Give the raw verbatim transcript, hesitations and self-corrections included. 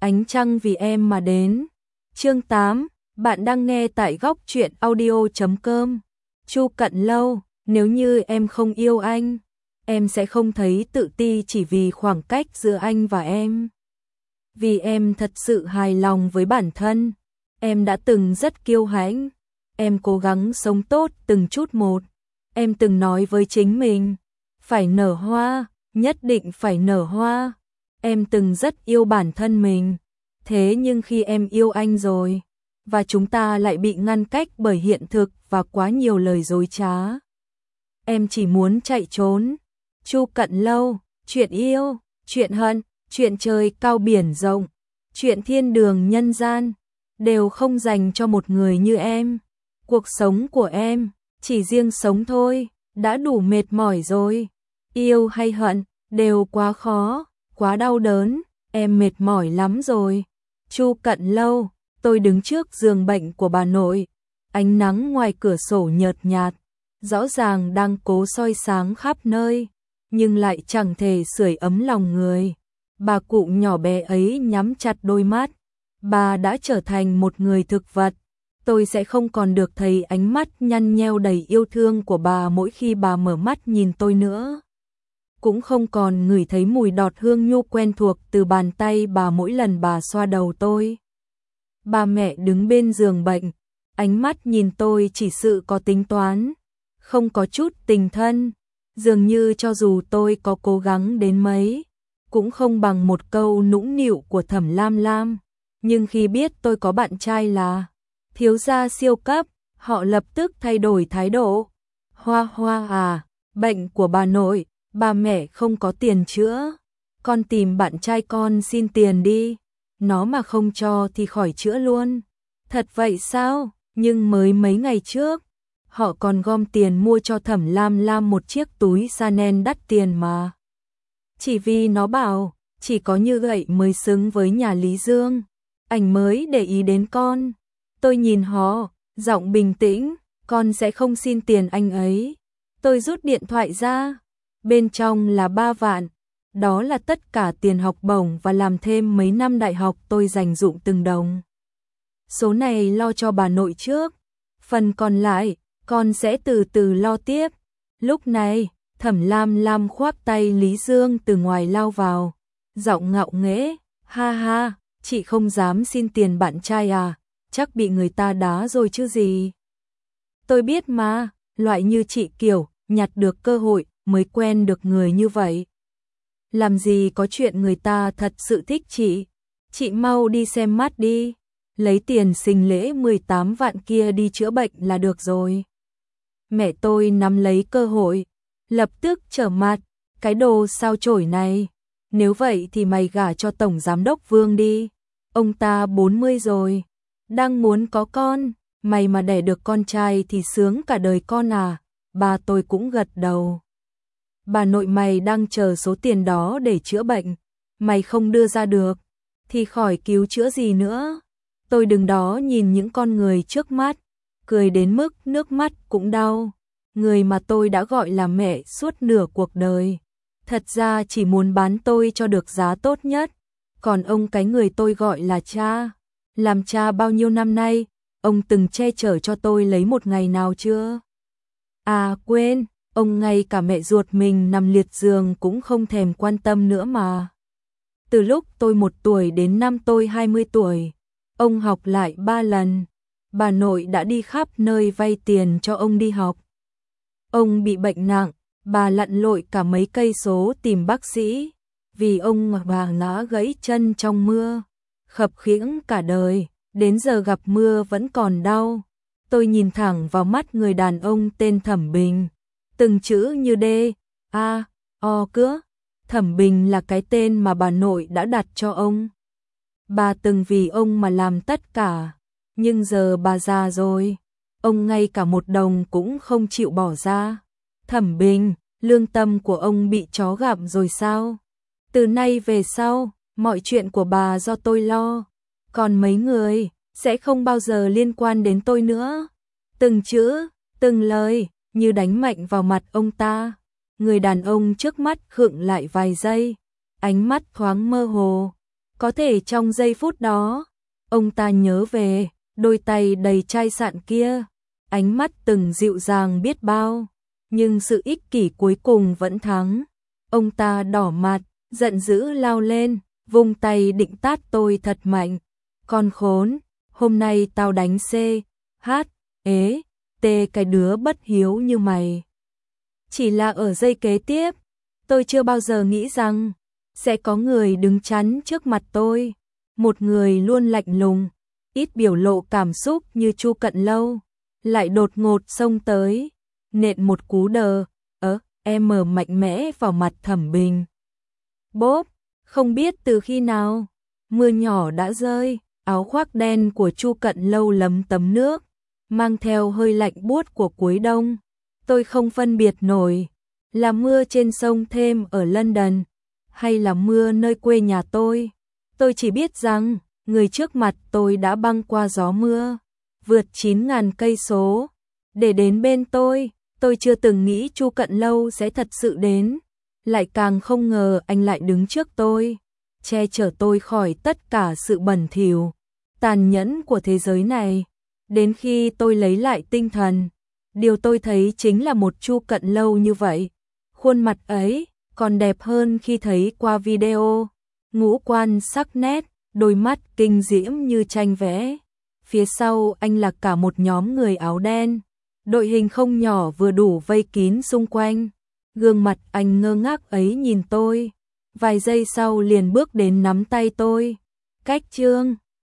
Ánh trăng vì em mà đến. Chương tám, bạn đang nghe tại góc truyện audio chấm com. Chu Cận Lâu, nếu như em không yêu anh, em sẽ không thấy tự ti chỉ vì khoảng cách giữa anh và em. Vì em thật sự hài lòng với bản thân, em đã từng rất kiêu hãnh, em cố gắng sống tốt từng chút một. Em từng nói với chính mình, phải nở hoa, nhất định phải nở hoa. Em từng rất yêu bản thân mình. Thế nhưng khi em yêu anh rồi, và chúng ta lại bị ngăn cách bởi hiện thực và quá nhiều lời dối trá, em chỉ muốn chạy trốn. Chu Cận Lâu, chuyện yêu, chuyện hận, chuyện trời cao biển rộng, chuyện thiên đường nhân gian, đều không dành cho một người như em. Cuộc sống của em, chỉ riêng sống thôi, đã đủ mệt mỏi rồi. Yêu hay hận, đều quá khó, quá đau đớn, em mệt mỏi lắm rồi. Chu Cận Lâu, tôi đứng trước giường bệnh của bà nội, ánh nắng ngoài cửa sổ nhợt nhạt, rõ ràng đang cố soi sáng khắp nơi, nhưng lại chẳng thể sưởi ấm lòng người. Bà cụ nhỏ bé ấy nhắm chặt đôi mắt, bà đã trở thành một người thực vật. Tôi sẽ không còn được thấy ánh mắt nhăn nheo đầy yêu thương của bà mỗi khi bà mở mắt nhìn tôi nữa. Cũng không còn ngửi thấy mùi đọt hương nhu quen thuộc từ bàn tay bà mỗi lần bà xoa đầu tôi. Bà mẹ đứng bên giường bệnh, ánh mắt nhìn tôi chỉ sự có tính toán, không có chút tình thân. Dường như cho dù tôi có cố gắng đến mấy, cũng không bằng một câu nũng nịu của Thẩm Lam Lam. Nhưng khi biết tôi có bạn trai là thiếu gia siêu cấp, họ lập tức thay đổi thái độ. Hoa Hoa à, bệnh của bà nội, bà mẹ không có tiền chữa, con tìm bạn trai con xin tiền đi, nó mà không cho thì khỏi chữa luôn. Thật vậy sao? Nhưng mới mấy ngày trước, họ còn gom tiền mua cho Thẩm Lam Lam một chiếc túi Chanel đắt tiền mà. Chỉ vì nó bảo, chỉ có như vậy mới xứng với nhà Lý Dương, ảnh mới để ý đến con. Tôi nhìn họ, giọng bình tĩnh, con sẽ không xin tiền anh ấy. Tôi rút điện thoại ra, bên trong là ba vạn, đó là tất cả tiền học bổng và làm thêm mấy năm đại học tôi dành dụm từng đồng. Số này lo cho bà nội trước, phần còn lại, con sẽ từ từ lo tiếp. Lúc này, Thẩm Lam Lam khoác tay Lý Dương từ ngoài lao vào, giọng ngạo nghễ, ha ha, chị không dám xin tiền bạn trai à, chắc bị người ta đá rồi chứ gì. Tôi biết mà, loại như chị kiểu, nhặt được cơ hội, mới quen được người như vậy. Làm gì có chuyện người ta thật sự thích chị, chị mau đi xem mắt đi, lấy tiền sinh lễ mười tám vạn kia đi chữa bệnh là được rồi. Mẹ tôi nắm lấy cơ hội, lập tức trở mặt, cái đồ sao chổi này, nếu vậy thì mày gả cho Tổng Giám đốc Vương đi, ông ta bốn mươi rồi, đang muốn có con, mày mà đẻ được con trai thì sướng cả đời con à. Bà tôi cũng gật đầu. Bà nội mày đang chờ số tiền đó để chữa bệnh, mày không đưa ra được, thì khỏi cứu chữa gì nữa. Tôi đứng đó nhìn những con người trước mắt, cười đến mức nước mắt cũng đau. Người mà tôi đã gọi là mẹ suốt nửa cuộc đời, thật ra chỉ muốn bán tôi cho được giá tốt nhất. Còn ông cái người tôi gọi là cha, làm cha bao nhiêu năm nay, ông từng che chở cho tôi lấy một ngày nào chưa? À quên, ông ngay cả mẹ ruột mình nằm liệt giường cũng không thèm quan tâm nữa mà. Từ lúc tôi một tuổi đến năm tôi hai mươi tuổi, ông học lại ba lần. Bà nội đã đi khắp nơi vay tiền cho ông đi học. Ông bị bệnh nặng, bà lặn lội cả mấy cây số tìm bác sĩ, vì ông bà ngã gãy chân trong mưa, khập khiễng cả đời, đến giờ gặp mưa vẫn còn đau. Tôi nhìn thẳng vào mắt người đàn ông tên Thẩm Bình, từng chữ như D, A, O cứa. Thẩm Bình là cái tên mà bà nội đã đặt cho ông. Bà từng vì ông mà làm tất cả, nhưng giờ bà già rồi, ông ngay cả một đồng cũng không chịu bỏ ra. Thẩm Bình, lương tâm của ông bị chó gặm rồi sao? Từ nay về sau, mọi chuyện của bà do tôi lo, còn mấy người sẽ không bao giờ liên quan đến tôi nữa. Từng chữ, từng lời, như đánh mạnh vào mặt ông ta. Người đàn ông trước mắt khựng lại vài giây, ánh mắt thoáng mơ hồ. Có thể trong giây phút đó, ông ta nhớ về đôi tay đầy chai sạn kia, ánh mắt từng dịu dàng biết bao, nhưng sự ích kỷ cuối cùng vẫn thắng. Ông ta đỏ mặt, giận dữ lao lên, vung tay định tát tôi thật mạnh. Con khốn, hôm nay tao đánh C, H, ế, T cái đứa bất hiếu như mày. Chỉ là ở giây kế tiếp, tôi chưa bao giờ nghĩ rằng sẽ có người đứng chắn trước mặt tôi. Một người luôn lạnh lùng, ít biểu lộ cảm xúc như Chu Cận Lâu, lại đột ngột xông tới, nện một cú đờ, ớ, em mở mạnh mẽ vào mặt Thẩm Bình. Bốp, không biết từ khi nào, mưa nhỏ đã rơi, áo khoác đen của Chu Cận Lâu lấm tấm nước, mang theo hơi lạnh buốt của cuối đông. Tôi không phân biệt nổi, là mưa trên sông Thêm ở London, hay là mưa nơi quê nhà tôi. Tôi chỉ biết rằng, người trước mặt tôi đã băng qua gió mưa, vượt chín ngàn cây số, để đến bên tôi. Tôi chưa từng nghĩ Chu Cận Lâu sẽ thật sự đến, lại càng không ngờ anh lại đứng trước tôi, che chở tôi khỏi tất cả sự bẩn thỉu, tàn nhẫn của thế giới này. Đến khi tôi lấy lại tinh thần, điều tôi thấy chính là một Chu Cận Lâu như vậy. Khuôn mặt ấy còn đẹp hơn khi thấy qua video, ngũ quan sắc nét, đôi mắt kinh diễm như tranh vẽ. Phía sau anh là cả một nhóm người áo đen, đội hình không nhỏ vừa đủ vây kín xung quanh. Gương mặt anh ngơ ngác ấy nhìn tôi, vài giây sau liền bước đến nắm tay tôi. Cách chương